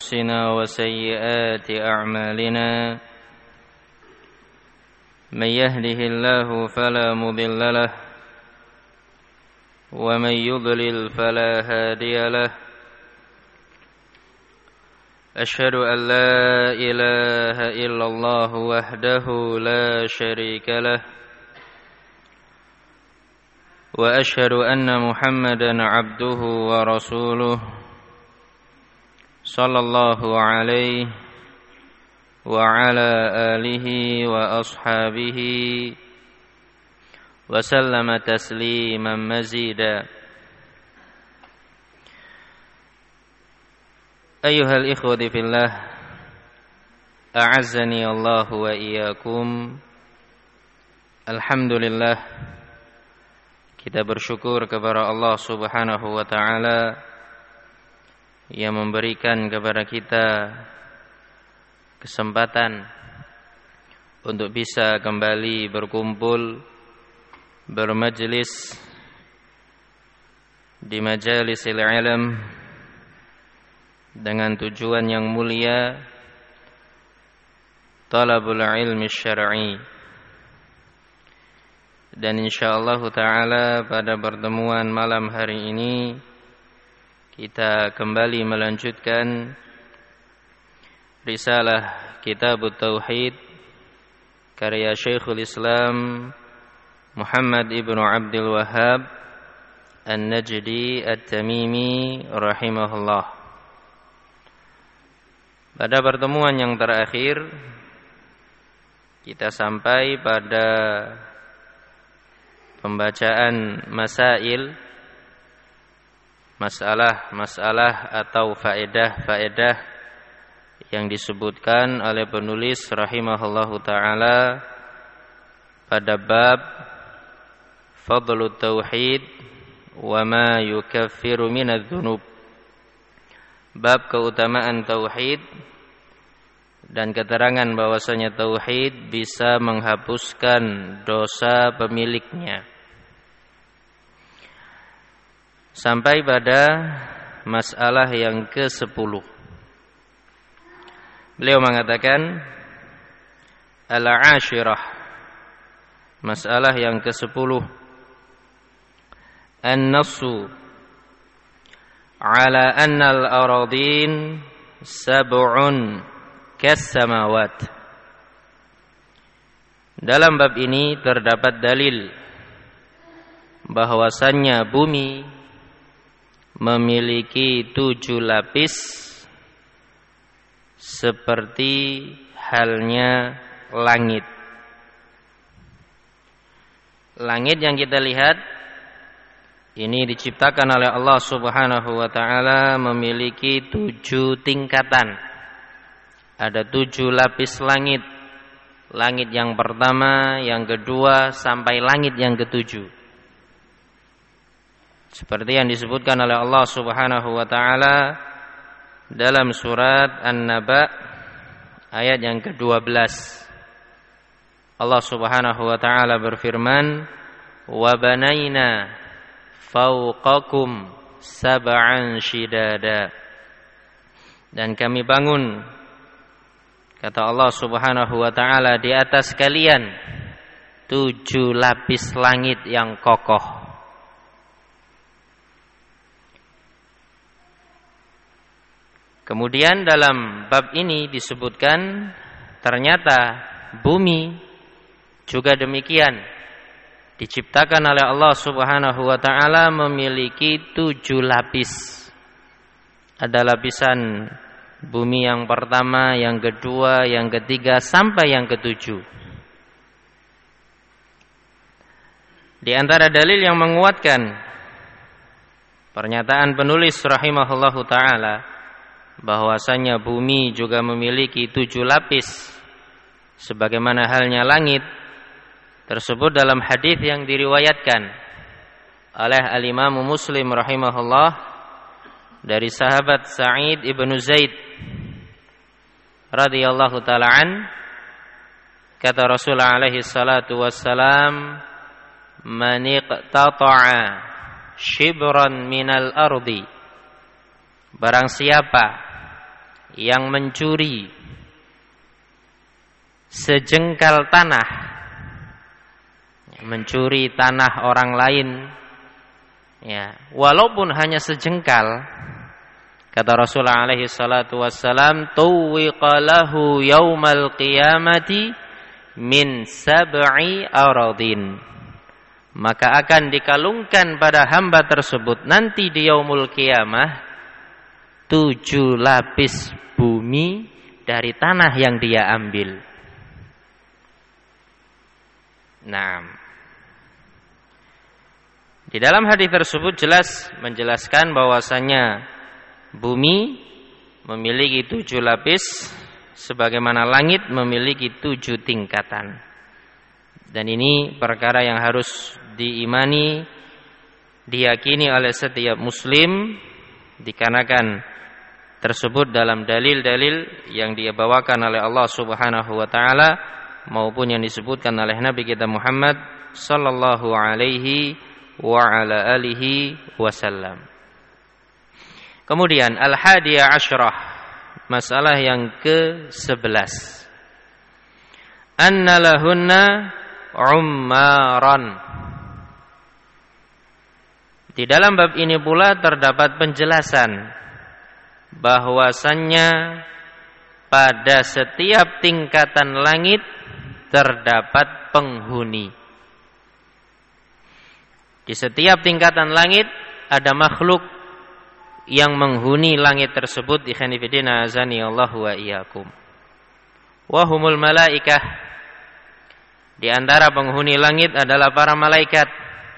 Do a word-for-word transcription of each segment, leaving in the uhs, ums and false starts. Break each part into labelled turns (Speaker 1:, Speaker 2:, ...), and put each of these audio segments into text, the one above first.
Speaker 1: أنفسنا وسيئات أعمالنا من يهده الله فلا مضل له ومن يضلل فلا هادي له أشهد أن لا إله إلا الله وحده لا شريك له وأشهد أن محمدا عبده ورسوله صلى الله عليه وعلى آله وأصحابه وسلم تسليما مزيدا أيها الإخوة في الله أعزني الله وإياكم. Alhamdulillah, kita bersyukur kepada Allah Subhanahu wa taala yang memberikan kepada kita kesempatan untuk bisa kembali berkumpul bermajlis di majalisil ilm dengan tujuan yang mulia, talabul ilmi syar'i. Dan insyaallah ta'ala pada pertemuan malam hari ini kita kembali melanjutkan risalah Kitabut Tauhid karya Syekhul Islam Muhammad ibnu Abdul Wahhab An-Najdi At-Tamimi rahimahullah. Pada pertemuan yang terakhir kita sampai pada pembacaan masail, masalah-masalah atau faedah-faedah yang disebutkan oleh penulis rahimahullahu ta'ala pada bab Fadlut Tauhid wa ma yukaffiru minadz dzunub, bab keutamaan tauhid dan keterangan bahwasanya tauhid bisa menghapuskan dosa pemiliknya. Sampai pada masalah yang kesepuluh. Beliau mengatakan al-ashirah, masalah yang kesepuluh, an-nassu ala anna al-aradin sab'un kas-samawat. Dalam bab ini terdapat dalil bahwasannya bumi memiliki tujuh lapis seperti halnya langit. Langit yang kita lihat ini diciptakan oleh Allah Subhanahu wa taala memiliki tujuh tingkatan. Ada tujuh lapis langit. Langit yang pertama, yang kedua, sampai langit yang ketujuh. Seperti yang disebutkan oleh Allah Subhanahu wa taala dalam surat An-Naba ayat yang kedua belas. Allah Subhanahu wa taala berfirman, "Wa banaina fawqakum sab'an shidada." Dan kami bangun, kata Allah Subhanahu wa taala, di atas kalian tujuh lapis langit yang kokoh. Kemudian dalam bab ini disebutkan ternyata bumi juga demikian, diciptakan oleh Allah Subhanahu wa taala memiliki tujuh lapis. Ada lapisan bumi yang pertama, yang kedua, yang ketiga, sampai yang ketujuh. Di antara dalil yang menguatkan pernyataan penulis rahimahullahu ta'ala bahwasanya bumi juga memiliki tujuh lapis sebagaimana halnya langit tersebut dalam hadis yang diriwayatkan oleh al-Imam Muslim rahimahullah dari sahabat Sa'id ibnu Zaid radhiyallahu ta'ala an, kata Rasulullah alaihi salatu wassalam, man iqtata'a shibran minal ardi, barang siapa yang mencuri sejengkal tanah, mencuri tanah orang lain, ya, walaupun hanya sejengkal, kata Rasulullah alaihi salatu wassalam, tuwiqa lahu yaumal qiyamati min sab'i aradin, maka akan dikalungkan pada hamba tersebut nanti di yaumul qiyamah tujuh lapis bumi dari tanah yang dia ambil. Nah, di dalam hadis tersebut jelas menjelaskan bahwasanya bumi memiliki tujuh lapis, sebagaimana langit memiliki tujuh tingkatan. Dan ini perkara yang harus diimani, diyakini oleh setiap muslim, dikarenakan tersebut dalam dalil-dalil yang dibawakan oleh Allah Subhanahu wa taala maupun yang disebutkan oleh Nabi kita Muhammad sallallahu alaihi wa ala alihi wasallam. Kemudian al-hadiyah asyrah, masalah yang ke sebelas. Anna lahunna ummaran. Di dalam bab ini pula terdapat penjelasan bahwasannya pada setiap tingkatan langit terdapat penghuni. Di setiap tingkatan langit ada makhluk yang menghuni langit tersebut. Ikhwan fillah azani Allah wa iyyakum. Wa humul malaikah. Di antara penghuni langit adalah para malaikat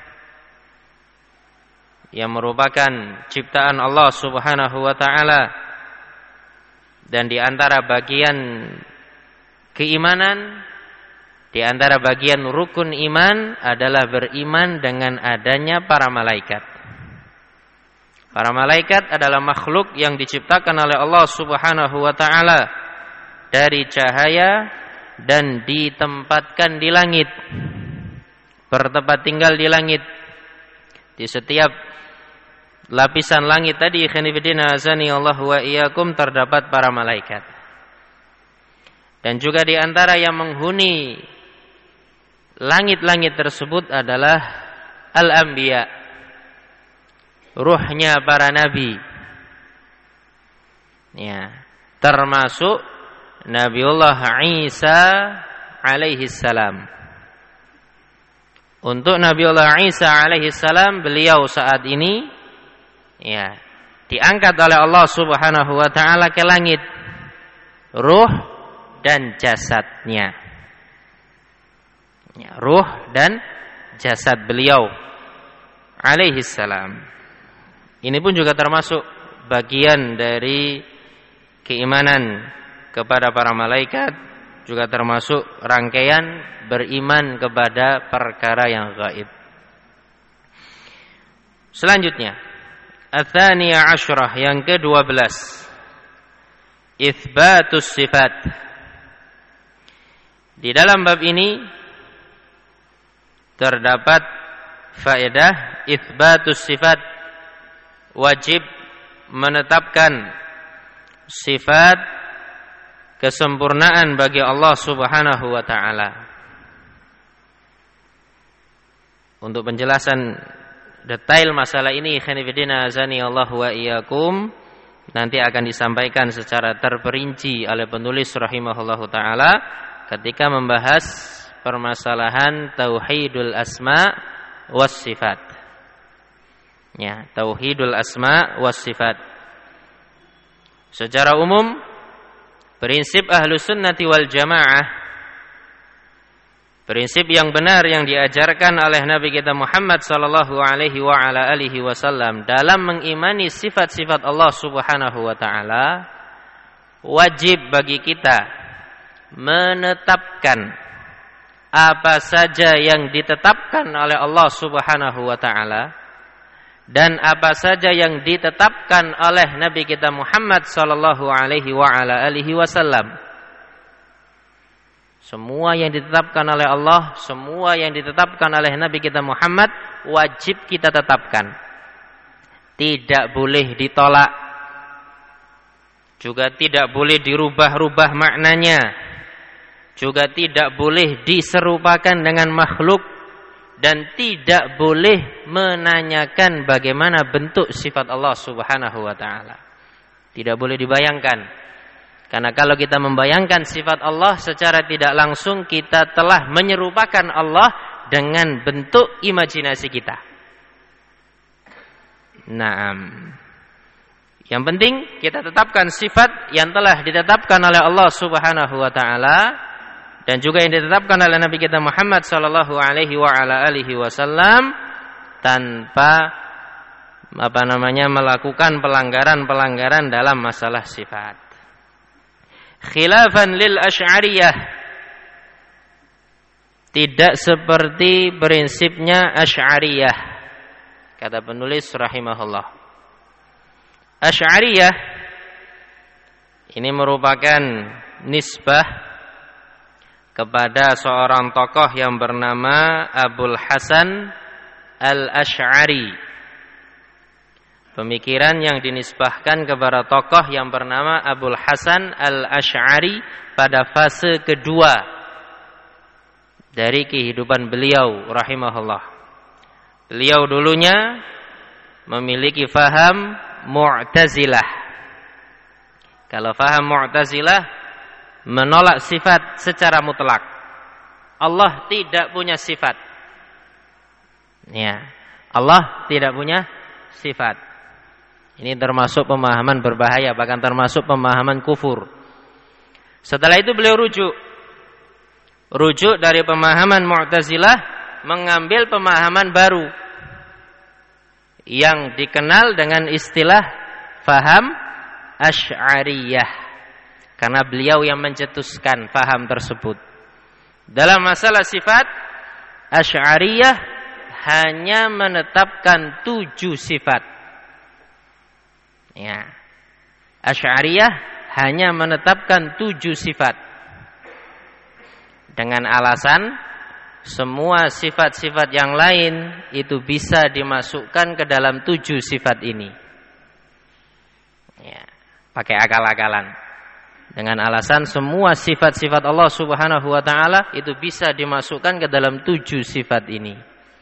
Speaker 1: yang merupakan ciptaan Allah Subhanahu wa taala, dan di antara bagian keimanan, di antara bagian rukun iman adalah beriman dengan adanya para malaikat. Para malaikat adalah makhluk yang diciptakan oleh Allah Subhanahu wa taala dari cahaya dan ditempatkan di langit, bertempat tinggal di langit. Di setiap lapisan langit tadi, khanifidina azani Allah wa iyyakum, terdapat para malaikat. Dan juga di antara yang menghuni langit-langit tersebut adalah al-anbiya, ruhnya para nabi. Ya, termasuk Nabiullah Isa alaihi salam. Untuk Nabiullah Isa alaihi salam, beliau saat ini ya diangkat oleh Allah Subhanahu wa taala ke langit, ruh dan jasadnya. Ya, ruh dan jasad beliau alaihi salam. Ini pun juga termasuk bagian dari keimanan kepada para malaikat, juga termasuk rangkaian beriman kepada perkara yang gaib. Selanjutnya, ats-tsaniyah asyrah, yang kedua belas, itsbatus sifat. Di dalam bab ini terdapat faedah itsbatus sifat, wajib menetapkan sifat kesempurnaan bagi Allah Subhanahu wa taala. Untuk penjelasan detail masalah ini, khanifidina azani Allah wa iyyakum, nanti akan disampaikan secara terperinci oleh penulis rahimahullahu taala ketika membahas permasalahan tauhidul asma was sifat. Ya, tauhidul asma was sifat. Secara umum, prinsip Ahlus Sunnati wal Jamaah, prinsip yang benar yang diajarkan oleh Nabi kita Muhammad sallallahu alaihi wa ala alihi wasallam dalam mengimani sifat-sifat Allah Subhanahu wa taala, wajib bagi kita menetapkan apa saja yang ditetapkan oleh Allah Subhanahu wa taala dan apa saja yang ditetapkan oleh Nabi kita Muhammad sallallahu alaihi wa ala alihi wasallam. Semua yang ditetapkan oleh Allah, semua yang ditetapkan oleh Nabi kita Muhammad, wajib kita tetapkan. Tidak boleh ditolak. juga tidak boleh dirubah-rubah maknanya, juga tidak boleh diserupakan dengan makhluk, dan tidak boleh menanyakan bagaimana bentuk sifat Allah Subhanahu wa taala. Tidak boleh dibayangkan. Karena kalau kita membayangkan sifat Allah secara tidak langsung, kita telah menyerupakan Allah dengan bentuk imajinasi kita. Naam. Yang penting kita tetapkan sifat yang telah ditetapkan oleh Allah Subhanahu wa taala dan juga yang ditetapkan oleh Nabi kita Muhammad sallallahu alaihi wa ala alihi wasallam, tanpa apa namanya melakukan pelanggaran-pelanggaran dalam masalah sifat. Khilafan lil Asy'ariyah, tidak seperti prinsipnya Asy'ariyah, kata penulis rahimahullah. Asy'ariyah ini merupakan nisbah kepada seorang tokoh yang bernama Abul Hasan Al-Asy'ari. Pemikiran yang dinisbahkan kepada tokoh yang bernama Abul Hasan Al-Asy'ari pada fase kedua dari kehidupan beliau rahimahullah. Beliau dulunya memiliki faham Mu'tazilah. Kalau faham Mu'tazilah, menolak sifat secara mutlak. Allah tidak punya sifat. Ya, Allah tidak punya sifat. Ini termasuk pemahaman berbahaya, bahkan termasuk pemahaman kufur. Setelah itu beliau rujuk. Rujuk dari pemahaman Mu'tazilah mengambil pemahaman baru yang dikenal dengan istilah faham Asy'ariyah. Karena beliau yang mencetuskan faham tersebut. Dalam masalah sifat, Asy'ariyah hanya menetapkan tujuh sifat. Ya. Asy'ariyah hanya menetapkan tujuh sifat. Dengan alasan semua sifat-sifat yang lain itu bisa dimasukkan ke dalam tujuh sifat ini. Ya. Pakai akal-akalan. Dengan alasan semua sifat-sifat Allah Subhanahu wa taala itu bisa dimasukkan ke dalam tujuh sifat ini.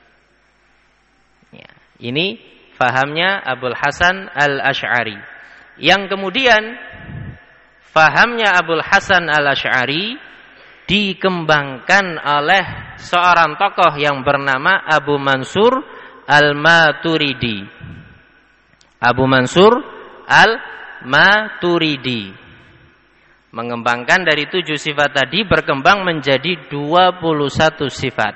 Speaker 1: Ya, ini fahamnya Abul Hasan Al-Asy'ari. Yang kemudian fahamnya Abul Hasan Al-Asy'ari dikembangkan oleh seorang tokoh yang bernama Abu Mansur Al-Maturidi. Abu Mansur Al-Maturidi mengembangkan dari tujuh sifat tadi, berkembang menjadi dua puluh satu sifat.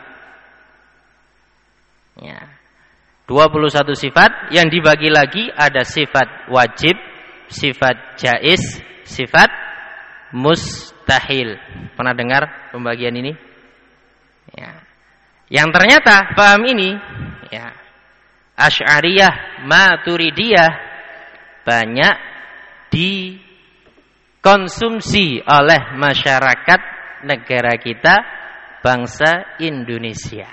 Speaker 1: Ya. dua puluh satu sifat yang dibagi lagi ada sifat wajib, sifat jaiz, sifat mustahil. Pernah dengar pembagian ini? Ya. Yang ternyata paham ini, ya, Asy'ariyah, Maturidiyah banyak di konsumsi oleh masyarakat negara kita, bangsa Indonesia.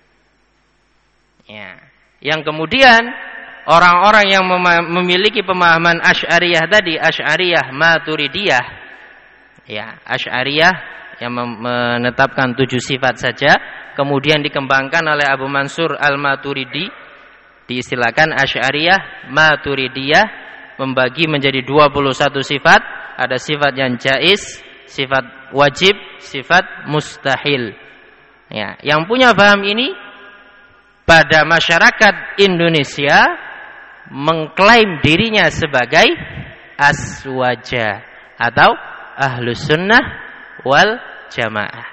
Speaker 1: Ya. Yang kemudian orang-orang yang memiliki pemahaman Asy'ariyah tadi, Asy'ariyah Maturidiyah, ya, Asy'ariyah yang menetapkan tujuh sifat saja, kemudian dikembangkan oleh Abu Mansur Al-Maturidi, diistilahkan Asy'ariyah Maturidiyah, membagi menjadi dua puluh satu sifat. Ada sifat yang jaiz, sifat wajib, sifat mustahil. Ya, yang punya paham ini pada masyarakat Indonesia mengklaim dirinya sebagai aswaja atau ahlus sunnah wal jamaah.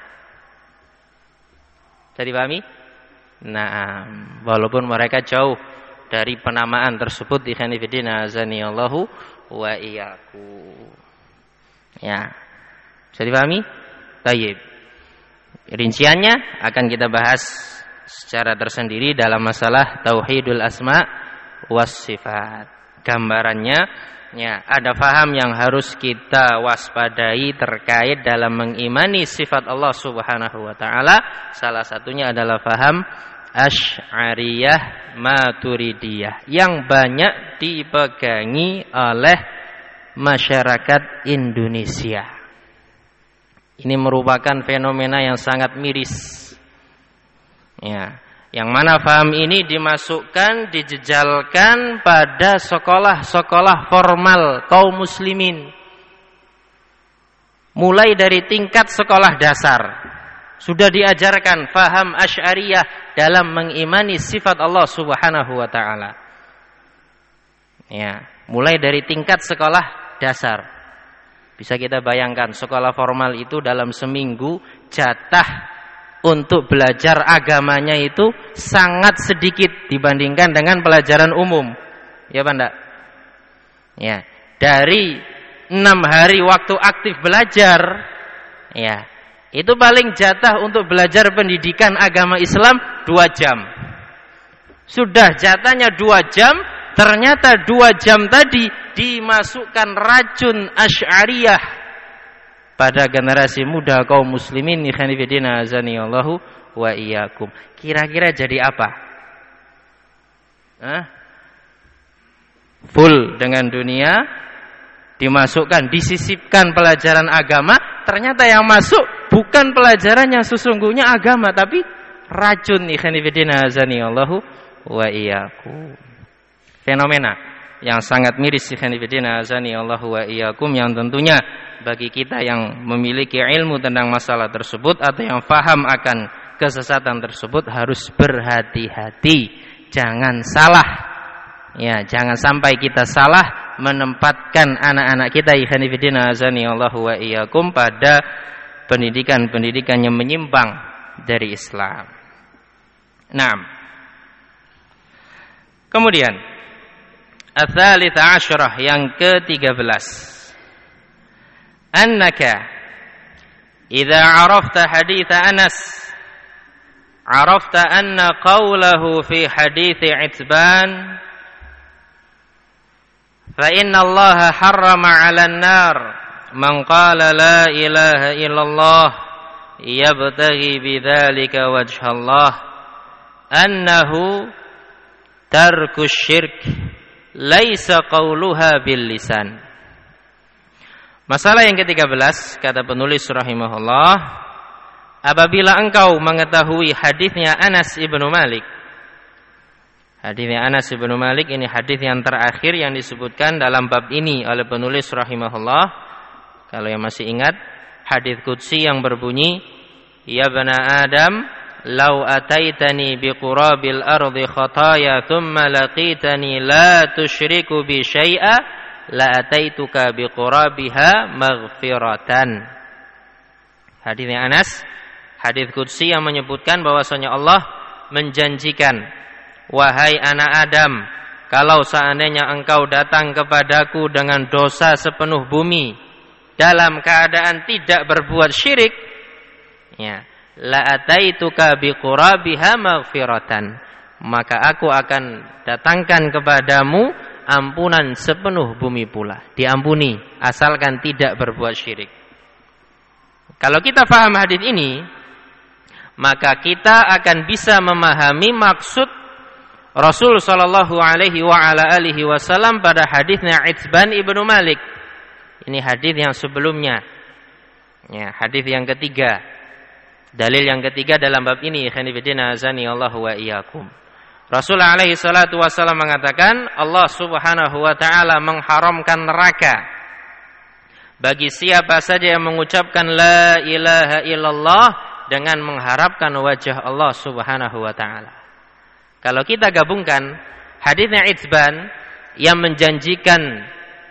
Speaker 1: Bisa dipahami? Nah, walaupun mereka jauh dari penamaan tersebut, ikhwani fillah azanillahu wa iyyakum. Ya, bisa dipahami? Baik. Rinciannya akan kita bahas secara tersendiri dalam masalah tauhidul asma was sifat. Gambarannya, ya, ada faham yang harus kita waspadai terkait dalam mengimani sifat Allah Subhanahu wa taala. Salah satunya adalah faham Asy'ariyah Maturidiyah yang banyak dipegangi oleh masyarakat Indonesia. Ini merupakan fenomena yang sangat miris. Ya, yang mana faham ini dimasukkan, dijejalkan pada sekolah-sekolah formal kaum muslimin. Mulai dari tingkat sekolah dasar sudah diajarkan faham Asy'ariyah dalam mengimani sifat Allah Subhanahu wa taala. Ya, mulai dari tingkat sekolah dasar. Bisa kita bayangkan sekolah formal itu dalam seminggu jatah untuk belajar agamanya itu sangat sedikit dibandingkan dengan pelajaran umum. Ya Pak Ndak? Ya, dari enam hari waktu aktif belajar, ya, itu paling jatah untuk belajar pendidikan agama Islam dua jam. Sudah jatahnya dua jam, ternyata dua jam tadi dimasukkan racun Asy'ariyah pada generasi muda kaum muslimin. Ikhwanifidina azanillahu wa iyyakum. Kira-kira jadi apa? Hah? Full dengan dunia, dimasukkan, disisipkan pelajaran agama, ternyata yang masuk bukan pelajaran yang sesungguhnya agama, tapi racun. Ikhwanifidina azanillahu wa iyyakum. Fenomena yang sangat miris, ikhwanifidina azanillahu wa iyyakum, yang tentunya bagi kita yang memiliki ilmu tentang masalah tersebut atau yang faham akan kesesatan tersebut harus berhati-hati, jangan salah. Ya, jangan sampai kita salah menempatkan anak-anak kita, ikhwanifidina azanillahu wa iyyakum, pada pendidikan-pendidikan yang menyimpang dari Islam. Naam. Kemudian ats-tsalitsah asyarah, yang ketiga belas. Annaka idza 'arafta hadits Anas 'arafta anna qawlahu fi hadits Itban fa inna Allah harrama 'alan nar man qala la ilaha illallah yabtaghi bidzalika wajha Allah annahu tarkus syirk laisa qawluha bil lisan. Masalah yang ketiga belas, kata penulis rahimahullah, apabila engkau mengetahui hadisnya Anas ibnu Malik. Hadisnya Anas ibnu Malik ini hadis yang terakhir yang disebutkan dalam bab ini oleh penulis rahimahullah. Kalau yang masih ingat, hadis qudsi yang berbunyi, ya bana Adam, law ataitani biqurabil ardi khataya thumma laqitani la tusyriku bi syai'a la ataituka biqurabiha maghfiratan. Hadisnya Anas, hadis qudsi yang menyebutkan bahwasanya Allah menjanjikan, wahai anak Adam, kalau seandainya engkau datang kepadaku dengan dosa sepenuh bumi dalam keadaan tidak berbuat syirik, ya, la ataituka biqurabiha maghfiratan, maka aku akan datangkan kepadamu ampunan sepenuh bumi pula. Diampuni asalkan tidak berbuat syirik. Kalau kita faham hadis ini, maka kita akan bisa memahami maksud Rasul sallallahu alaihi wa ala alihi wasallam pada hadisnya Itban ibnu Malik. Ini hadis yang sebelumnya. Ya, hadis yang ketiga. Dalil yang ketiga dalam bab ini, ikhwanifidina azanillahu wa iyyakum. Rasul alaihi salatu wasallam mengatakan, Allah subhanahu wa ta'ala mengharamkan neraka bagi siapa saja yang mengucapkan la ilaha illallah dengan mengharapkan wajah Allah subhanahu wa ta'ala. Kalau kita gabungkan hadisnya Itban yang menjanjikan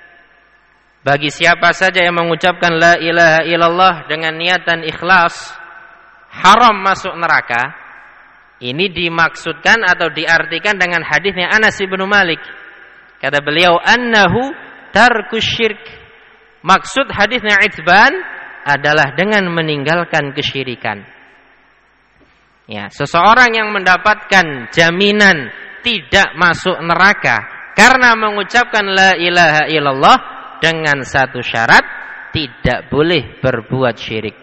Speaker 1: bagi siapa saja yang mengucapkan la ilaha illallah dengan niatan ikhlas haram masuk neraka, ini dimaksudkan atau diartikan dengan hadisnya Anas ibnu Malik. Kata beliau, annahu tarkus syirk. Maksud hadisnya Itban adalah dengan meninggalkan kesyirikan. Ya, seseorang yang mendapatkan jaminan tidak masuk neraka karena mengucapkan la ilaha illallah dengan satu syarat, tidak boleh berbuat syirik.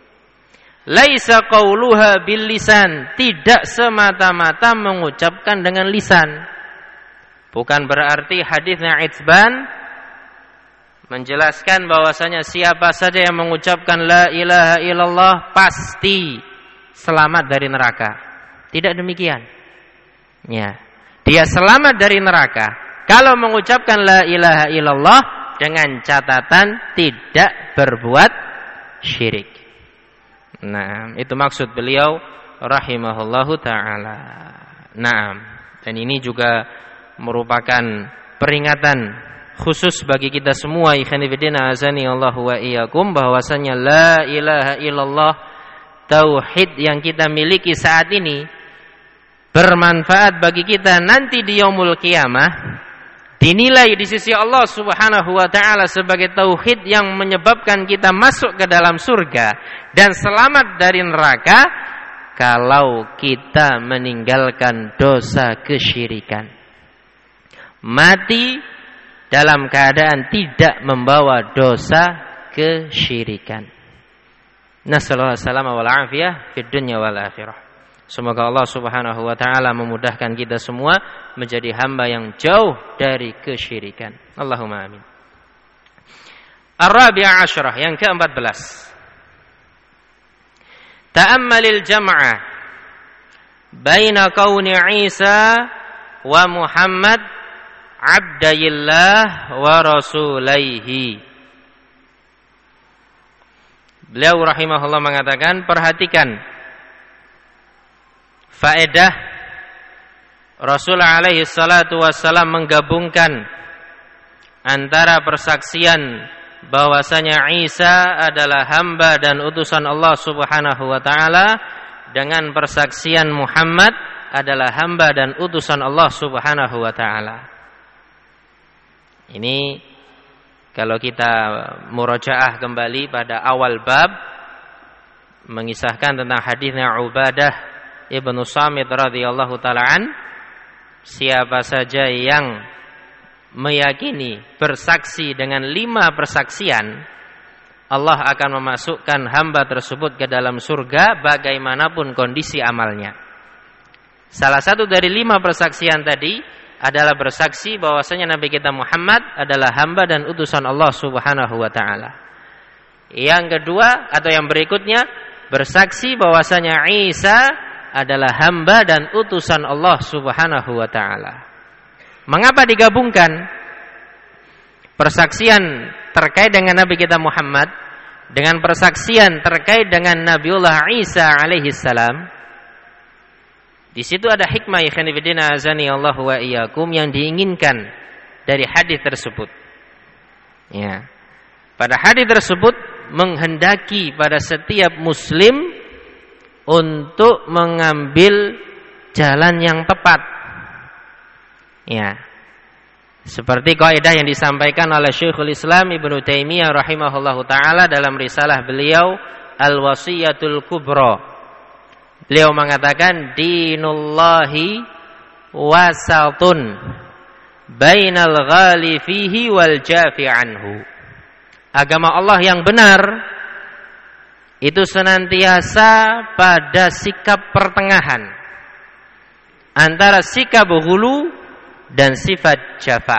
Speaker 1: Laisa qauluha bil lisan, tidak semata-mata mengucapkan dengan lisan. Bukan berarti hadisnya Itban menjelaskan bahwasanya siapa saja yang mengucapkan la ilaha illallah pasti selamat dari neraka. Tidak demikian. Ya. Dia selamat dari neraka kalau mengucapkan la ilaha illallah dengan catatan tidak berbuat syirik. Nah, itu maksud beliau rahimahullahu taala. Nah, dan ini juga merupakan peringatan khusus bagi kita semua ikhwani fillah azani Allah wa iyyakum bahwasanya la ilaha illallah tauhid yang kita miliki saat ini bermanfaat bagi kita nanti di yaumul qiyamah, dinilai di sisi Allah Subhanahu wa taala sebagai tauhid yang menyebabkan kita masuk ke dalam surga dan selamat dari neraka kalau kita meninggalkan dosa kesyirikan. Mati dalam keadaan tidak membawa dosa kesyirikan. Nasallahu alaihi wal afiyah fid dunya wal akhirah. Semoga Allah Subhanahu wa taala memudahkan kita semua menjadi hamba yang jauh dari kesyirikan. Allahumma amin. Ar-rabi'ah asyrah, yang keempat belas. Ta'ammalil jam'ah baina kauni Isa wa Muhammad abdillah wa rasulaihi. Beliau rahimahullah mengatakan, perhatikan faedah Rasulullah alaihi salatu wassalam menggabungkan antara persaksian bahwasanya Isa adalah hamba dan utusan Allah Subhanahu wa taala dengan persaksian Muhammad adalah hamba dan utusan Allah Subhanahu wa taala. Ini kalau kita murajaah kembali pada awal bab mengisahkan tentang hadisnya Ubadah Ibnu Samit radhiyallahu taala an, siapa saja yang meyakini bersaksi dengan lima persaksian, Allah akan memasukkan hamba tersebut ke dalam surga bagaimanapun kondisi amalnya. Salah satu dari lima persaksian tadi adalah bersaksi bahwasanya Nabi kita Muhammad adalah hamba dan utusan Allah Subhanahu wa taala. Yang kedua atau yang berikutnya, bersaksi bahwasanya Isa adalah hamba dan utusan Allah Subhanahu wa taala. Mengapa digabungkan persaksian terkait dengan Nabi kita Muhammad dengan persaksian terkait dengan Nabiullah Isa alaihi salam? Di situ ada hikmah ikhwan fillah azani Allah wa iyyakum yang diinginkan dari hadis tersebut. Ya. Pada hadis tersebut menghendaki pada setiap muslim untuk mengambil jalan yang tepat. Ya. Seperti kaidah yang disampaikan oleh Syekhul Islam Ibnu Taimiyah rahimahullahu taala dalam risalah beliau Al-Wasiyatul Kubra. Beliau mengatakan dinullahi wasatun bainal ghali fihi wal jafi anhu. Agama Allah yang benar itu senantiasa pada sikap pertengahan antara sikap ghulu dan sifat jafa.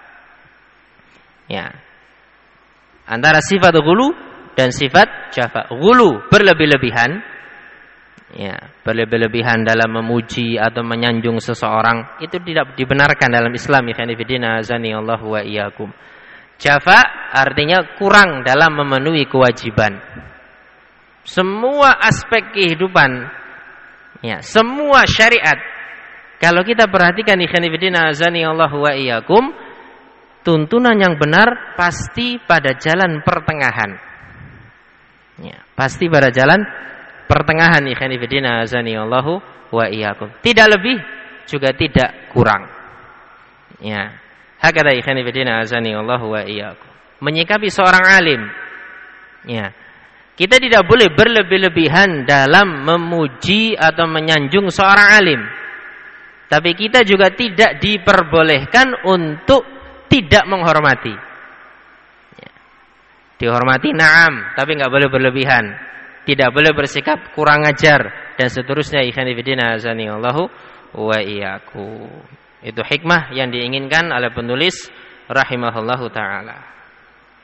Speaker 1: Ya. Antara sifat ghulu dan sifat jafa. Ghulu berlebih-lebihan. Ya, berlebih-lebihan dalam memuji atau menyanjung seseorang itu tidak dibenarkan dalam Islam. Ikhwani fillah azani Allah wa iyyakum. Jafa artinya kurang dalam memenuhi kewajiban. Semua aspek kehidupan, ya, semua syariat kalau kita perhatikan ikhwani fillah azani Allah wa iyyakum, tuntunan yang benar pasti pada jalan pertengahan. Ya, pasti pada jalan pertengahan ikhwani fillah azani Allahu wa iyyakum. Tidak lebih juga tidak kurang. Ya. Hakada ikhwani fillah azani Allahu wa iyyakum. Menyikapi seorang alim. Ya. Kita tidak boleh berlebih-lebihan dalam memuji atau menyanjung seorang alim. Tapi kita juga tidak diperbolehkan untuk tidak menghormati. Ya. Dihormati na'am, tapi enggak boleh berlebihan. Tidak boleh bersikap kurang ajar dan seterusnya ikhwan fillah azani Allahu wa iyyakum. Itu hikmah yang diinginkan oleh penulis rahimahullahu taala.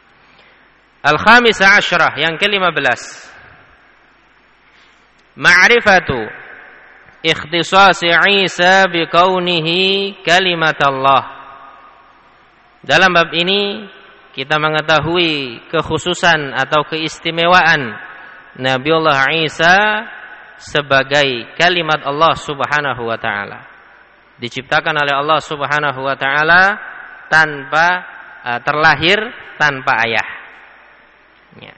Speaker 1: Al-khamisah asyrah, yang kelima belas. Ma'rifatu ikhtisasi Isa bikaunihi kalimat Allah. Dalam bab ini kita mengetahui kekhususan atau keistimewaan Nabiullah Isa sebagai kalimat Allah Subhanahu wa taala. Diciptakan oleh Allah Subhanahu wa taala tanpa uh, terlahir tanpa ayah. Ya.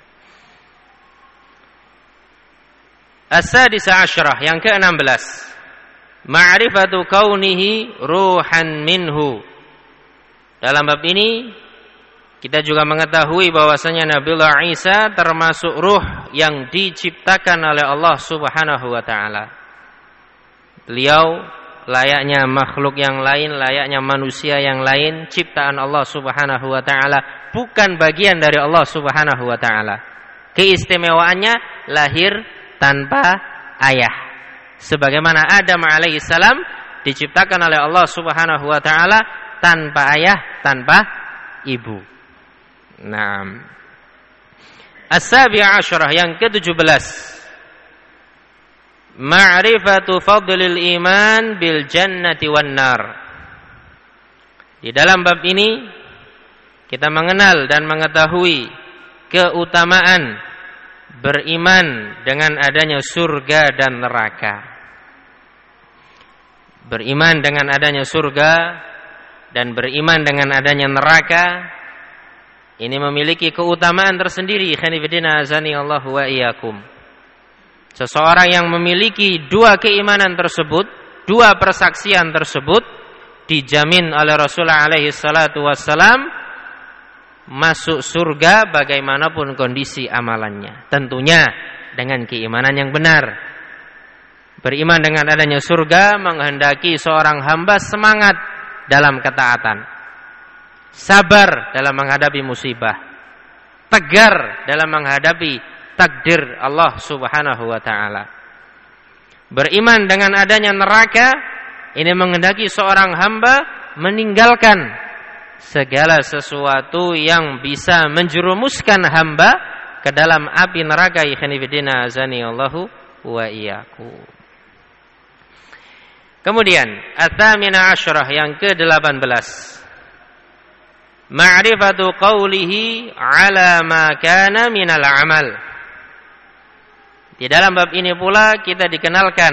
Speaker 1: As-sadisa asyrah, yang keenam belas. Ma'rifatu kaunihi ruhan minhu. Dalam bab ini kita juga mengetahui bahwasanya Nabiullah Isa termasuk ruh yang diciptakan oleh Allah Subhanahu wa taala. Beliau layaknya makhluk yang lain, layaknya manusia yang lain, ciptaan Allah Subhanahu wa taala, bukan bagian dari Allah Subhanahu wa taala. Keistimewaannya lahir tanpa ayah. Sebagaimana Adam alaihissalam diciptakan oleh Allah Subhanahu wa taala tanpa ayah, tanpa ibu. Naam. As-sabi'ah asyrah, yang ketujuh belas. Ma'rifatu fadlil iman bil jannati wan nar. Di dalam bab ini kita mengenal dan mengetahui keutamaan beriman dengan adanya surga dan neraka. Beriman dengan adanya surga dan beriman dengan adanya neraka ini memiliki keutamaan tersendiri. Khanifidina azani Allahu wa iyyakum. Seseorang yang memiliki dua keimanan tersebut, dua persaksian tersebut, dijamin oleh Rasulullah alaihi salatu wassalam masuk surga bagaimanapun kondisi amalannya. Tentunya dengan keimanan yang benar. Beriman dengan adanya surga menghendaki seorang hamba semangat dalam ketaatan, sabar dalam menghadapi musibah, tegar dalam menghadapi takdir Allah Subhanahu wa taala. Beriman dengan adanya neraka ini menghendaki seorang hamba meninggalkan segala sesuatu yang bisa menjerumuskan hamba ke dalam api neraka. Ikhwanifidina azani Allahu wa iyyakum. Kemudian at-thamina asyrah, yang ke delapan belas. Ma'rifatu qawlihi ala ma kana minal amal. Di dalam bab ini pula kita dikenalkan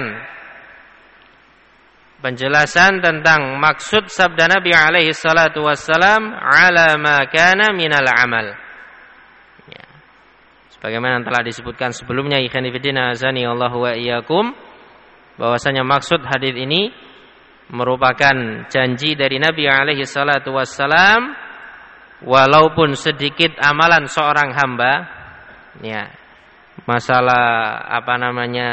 Speaker 1: penjelasan tentang maksud sabda Nabi alaihi salatu wassalam ala ma kana minal amal. Ya. Sebagaimana telah disebutkan sebelumnya, ikhwanifidina azani Allahu wa iyyakum, bahwasanya maksud hadis ini merupakan janji dari Nabi alaihi salatu wassalam, walaupun sedikit amalan seorang hamba, ya, masalah apa namanya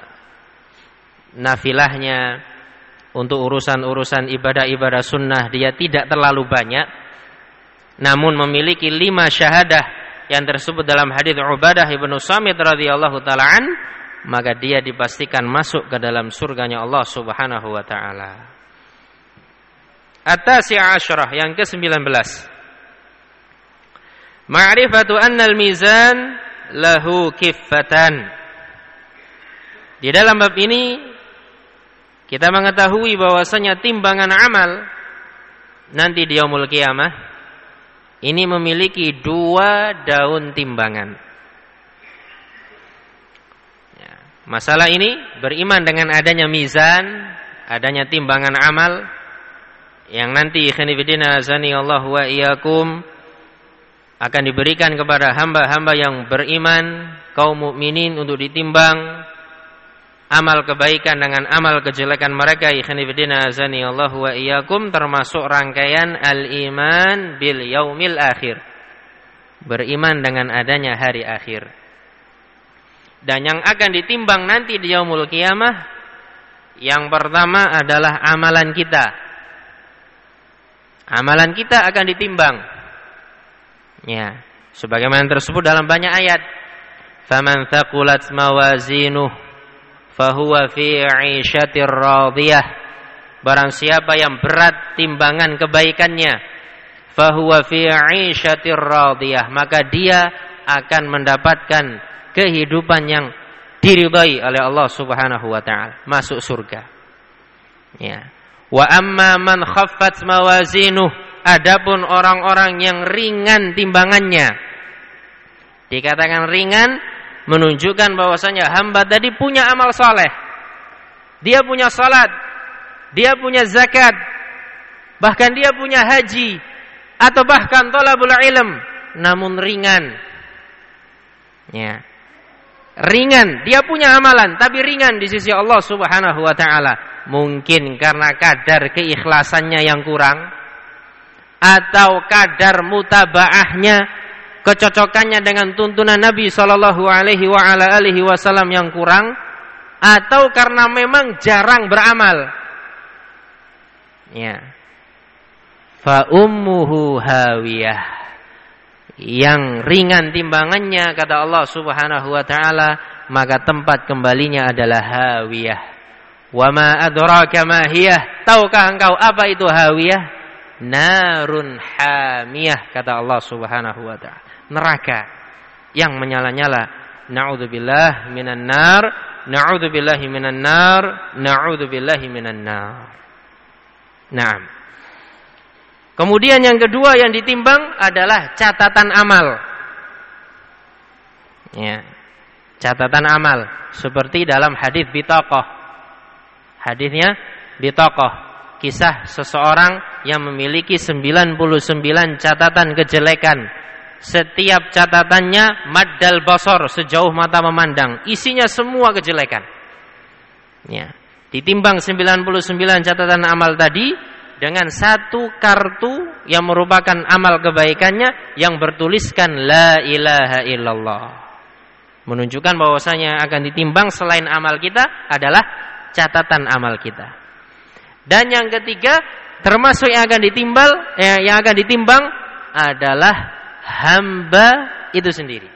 Speaker 1: nafilahnya untuk urusan-urusan ibadah-ibadah sunnah dia tidak terlalu banyak, namun memiliki lima syahadah yang tersebut dalam hadis Ubadah ibnu Samit radhiyallahu taala an, maka dia dipastikan masuk ke dalam surganya Allah Subhanahu wa taala. At-tasi'ah asyrah, yang ke sembilan belas. Ma'rifatu annal mizan lahu kiffatan. Di dalam bab ini kita mengetahui bahwasanya timbangan amal nanti di yaumul qiyamah ini memiliki dua daun timbangan. Ya, masalah ini beriman dengan adanya mizan, adanya timbangan amal yang nanti khanifidina azani Allah wa iyyakum akan diberikan kepada hamba-hamba yang beriman, kaum mukminin, untuk ditimbang amal kebaikan dengan amal kejelekan mereka. Ikhwanifidina azani Allah wa iyyakum, termasuk rangkaian al-iman bil yaumil akhir, beriman dengan adanya hari akhir. Dan yang akan ditimbang nanti di yaumul qiyamah, yang pertama adalah amalan kita. Amalan kita akan ditimbang. Ya, sebagaimana tersebut dalam banyak ayat. Faman thaqulat mawazinuh fahuwa fi 'ishatir radiyah. Barang siapa yang berat timbangan kebaikannya, fahuwa fi 'ishatir radiyah, maka dia akan mendapatkan kehidupan yang diridhai oleh Allah Subhanahu wa taala, masuk surga. Ya. Wa amma man khaffat mawazinuh, adapun orang-orang yang ringan timbangannya. Dikatakan ringan menunjukkan bahwasanya hamba tadi punya amal saleh. Dia punya salat, dia punya zakat, bahkan dia punya haji atau bahkan thalabul ilm, namun ringan. Ya. Ringan, dia punya amalan tapi ringan di sisi Allah Subhanahu wa taala. Mungkin karena kadar keikhlasannya yang kurang, atau kadar mutabaahnya, kecocokannya dengan tuntunan Nabi sallallahu alaihi wa ala alihi wasallam yang kurang, atau karena memang jarang beramal. Ya. Fa ummuhu hawiyah. Yang ringan timbangannya kata Allah Subhanahu wa taala, maka tempat kembalinya adalah hawiyah. Wa ma adraka ma hiyah? Tahukah engkau apa itu hawiyah? Narun hamiyah kata Allah Subhanahu wa taala. Neraka yang menyala-nyala. Na'udzubillah minan nar, na'udzubillahi minan nar, na'udzubillahi minan nar. Naam. Kemudian yang kedua yang ditimbang adalah catatan amal. Ya. Catatan amal seperti dalam hadis bitaqah. Hadisnya bitaqah, kisah seseorang yang memiliki sembilan puluh sembilan catatan kejelekan. Setiap catatannya maddal basar, sejauh mata memandang, isinya semua kejelekan. Ya. Ditimbang sembilan puluh sembilan catatan amal tadi dengan satu kartu yang merupakan amal kebaikannya yang bertuliskan la ilaha illallah. Menunjukkan bahwasanya akan ditimbang selain amal kita adalah catatan amal kita. Dan yang ketiga, termasuk yang akan ditimbal, eh, yang akan ditimbang adalah hamba itu sendiri.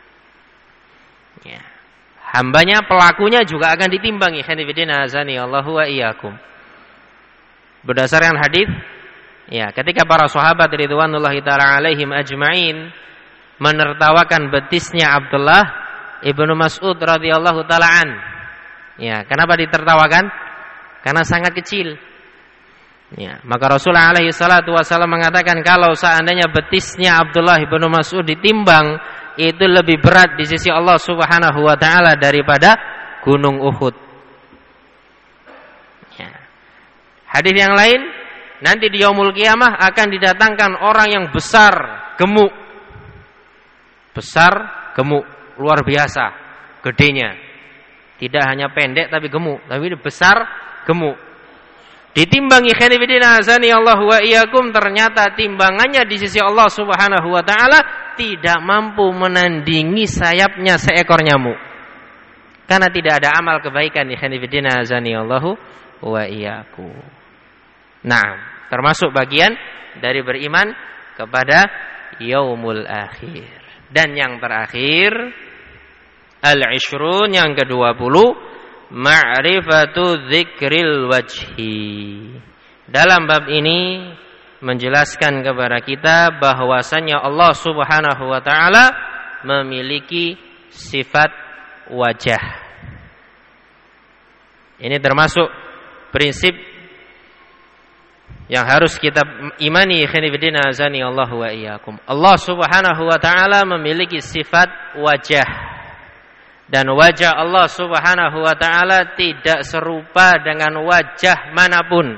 Speaker 1: Ya. Hambanya, pelakunya juga akan ditimbang. Ikhwanifidina azani Allahu wa iyyakum. Berdasarkan hadis, ya, ketika para sahabat ridwanullahi taala alaihim ajmain menertawakan betisnya Abdullah ibnu Mas'ud radhiyallahu taala an. Ya, kenapa ditertawakan? Karena sangat kecil. Ya, maka Rasulullah alaihi salatu wasallam mengatakan kalau seandainya betisnya Abdullah ibnu Mas'ud ditimbang, itu lebih berat di sisi Allah Subhanahu wa taala daripada gunung Uhud. Hadis yang lain, nanti di yaumul qiyamah akan didatangkan orang yang besar, gemuk. Besar, gemuk, luar biasa, gedenya. Tidak hanya pendek tapi gemuk, tapi besar, gemuk. Ditimbangi khanifidina azani Allahu wa iyyakum, ternyata timbangannya di sisi Allah Subhanahu wa taala tidak mampu menandingi sayapnya seekor nyamuk. Karena tidak ada amal kebaikan di khanifidina azani Allahu wa iyyakum. Nah, termasuk bagian dari beriman kepada yaumul akhir. Dan yang terakhir, al-ishrun, yang kedua puluh, ma'rifatu dzikril wajhi. Dalam bab ini menjelaskan kepada kita bahwasanya Allah Subhanahu wa taala memiliki sifat wajah. Ini termasuk prinsip yang harus kita imani. Khanifidina azani Allah wa iyyakum. Allah Subhanahu wa taala memiliki sifat wajah. Dan wajah Allah Subhanahu wa taala tidak serupa dengan wajah manapun.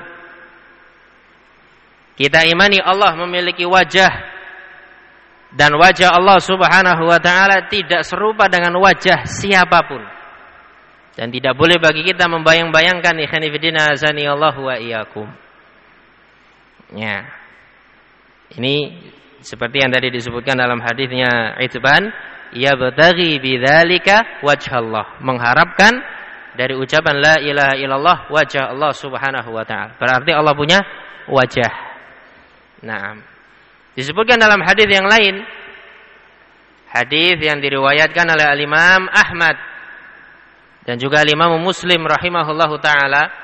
Speaker 1: Kita imani Allah memiliki wajah, dan wajah Allah Subhanahu wa taala tidak serupa dengan wajah siapapun. Dan tidak boleh bagi kita membayang-bayangkan ikhwanifidina azani Allah wa iyyakum. Ya. Ini seperti yang tadi disebutkan dalam hadisnya Itban, ya bataghi bidzalika wajhallah, mengharapkan dari ucapan la ilaha illallah wajah Allah Subhanahu wa taala. Berarti Allah punya wajah. Nah, disebutkan dalam hadis yang lain, hadis yang diriwayatkan oleh Al-Imam Ahmad dan juga Al-Imam Muslim rahimahullahu taala.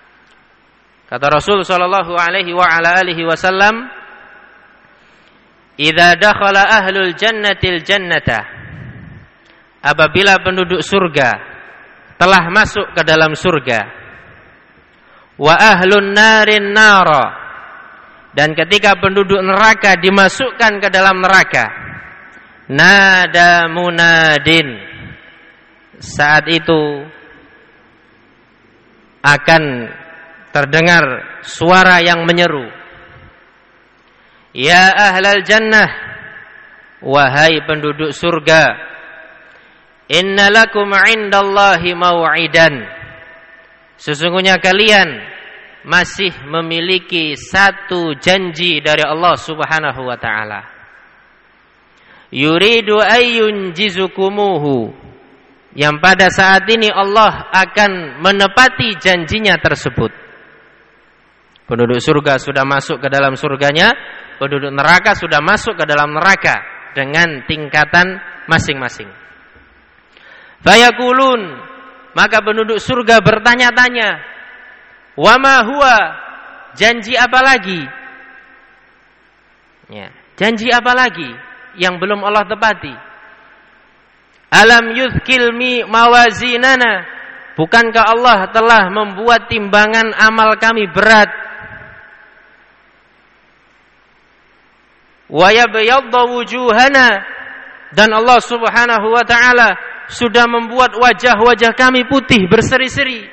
Speaker 1: Kata Rasul sallallahu alaihi wa ala alihi wasallam, idza dakhala ahlul jannatil jannata, apabila penduduk surga telah masuk ke dalam surga, wa ahlun narin nara, dan ketika penduduk neraka dimasukkan ke dalam neraka, nada munadin, saat itu akan terdengar suara yang menyeru, ya ahlal jannah, wahai penduduk surga, inna lakum indallahi mau'idan, sesungguhnya kalian masih memiliki satu janji dari Allah Subhanahu wa taala. Yuridu ayyun jizukumuhu, yang pada saat ini Allah akan menepati janjinya tersebut. Penduduk surga sudah masuk ke dalam surganya, penduduk neraka sudah masuk ke dalam neraka dengan tingkatan masing-masing. Fayaqulun, maka penduduk surga bertanya-tanya, wa ma huwa, janji apa lagi? Ya, janji apa lagi yang belum Allah tepati? Alam yuzkil mi mawazinana, bukankah Allah telah membuat timbangan amal kami berat? Wa yabyaddu wujuhana, dan Allah Subhanahu wa taala sudah membuat wajah-wajah kami putih berseri-seri.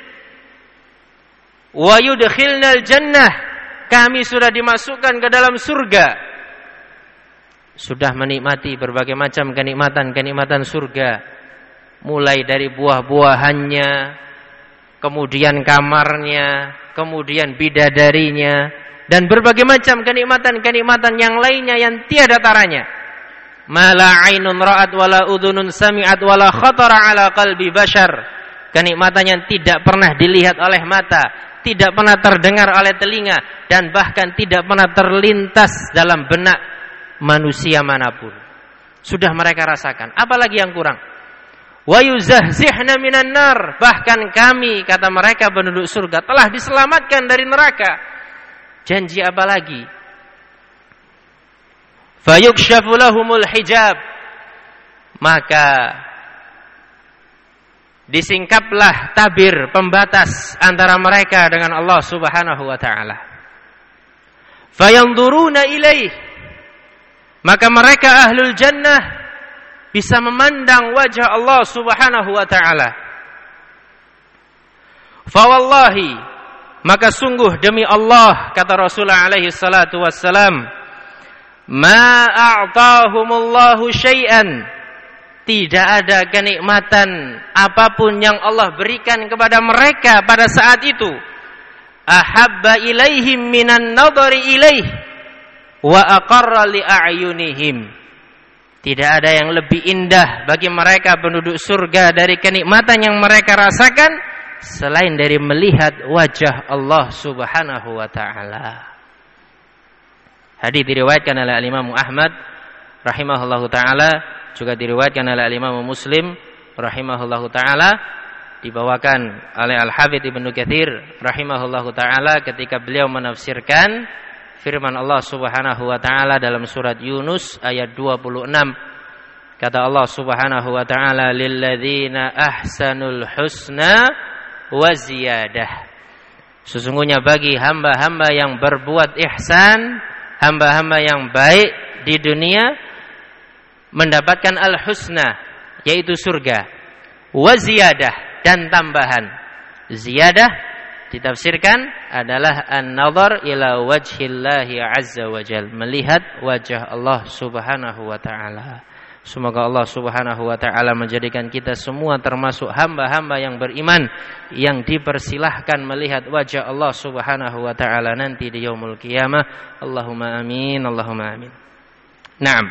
Speaker 1: Wa yudkhilnal jannah, kami sudah dimasukkan ke dalam surga. Sudah menikmati berbagai macam kenikmatan-kenikmatan surga, mulai dari buah-buahannya, kemudian kamarnya, kemudian bidadarinya, dan berbagai macam kenikmatan-kenikmatan yang lainnya yang tiada taranya. Ma la 'ainun ra'at wala udhunun sami'at wala khatara 'ala qalbi bashar, kenikmatan yang tidak pernah dilihat oleh mata, tidak pernah terdengar oleh telinga, dan bahkan tidak pernah terlintas dalam benak manusia manapun. Sudah mereka rasakan. Apalagi yang kurang? Wa yuzahzihna minan nar, bahkan kami, kata mereka penduduk surga, telah diselamatkan dari neraka. Janji apa lagi? Fayukshafu lahumul hijab, maka disingkaplah tabir pembatas antara mereka dengan Allah Subhanahu wa taala. Fayanzuruna ilaih, maka mereka ahlul jannah bisa memandang wajah Allah Subhanahu wa taala. Fa wallahi, maka sungguh demi Allah, kata Rasulullah alaihi salatu wassalam, ma a'tahumullahu syai'an, tidak ada kenikmatan apapun yang Allah berikan kepada mereka pada saat itu, ahabba ilaihim minan nadhari ilaih wa aqarra li a'yunihim, tidak ada yang lebih indah bagi mereka penduduk surga dari kenikmatan yang mereka rasakan selain dari melihat wajah Allah Subhanahu wa taala. Hadis diriwayatkan oleh Imam Ahmad rahimahullahu taala, juga diriwayatkan oleh Imam Muslim rahimahullahu taala, dibawakan oleh Al-Hafidz Ibnu Katsir rahimahullahu taala ketika beliau menafsirkan firman Allah Subhanahu wa taala dalam surat Yunus ayat dua puluh enam. Kata Allah Subhanahu wa taala, lilladzina ahsanul husna wa ziyadah, sesungguhnya bagi hamba-hamba yang berbuat ihsan, hamba-hamba yang baik di dunia, mendapatkan al-husna, yaitu surga, wa ziyadah, dan tambahan. Ziyadah ditafsirkan adalah an-nazar ila wajhillahi azza wa jal, melihat wajah Allah Subhanahu wa taala. Semoga Allah Subhanahu wa taala menjadikan kita semua termasuk hamba-hamba yang beriman yang dipersilahkan melihat wajah Allah Subhanahu wa taala nanti di yaumul qiyamah. Allahumma amin, Allahumma amin. Naam.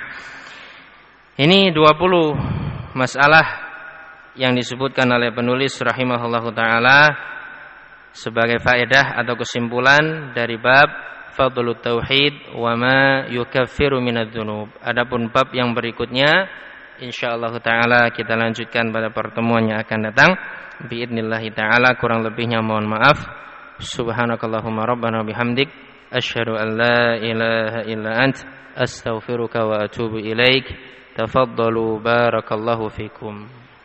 Speaker 1: Ini dua puluh masalah yang disebutkan oleh penulis rahimahullahu taala sebagai faedah atau kesimpulan dari bab Fadlut Tauhid wa ma yukaffiru minadz dzunub. Adapun bab yang berikutnya insyaallah taala kita lanjutkan pada pertemuan yang akan datang biidznillah taala. Kurang lebihnya mohon maaf. Subhanakallahumma rabbana bihamdik asyhadu an la ilaha illa ant astaghfiruka wa atubu ilaik. Tafaddalu barakallahu fikum.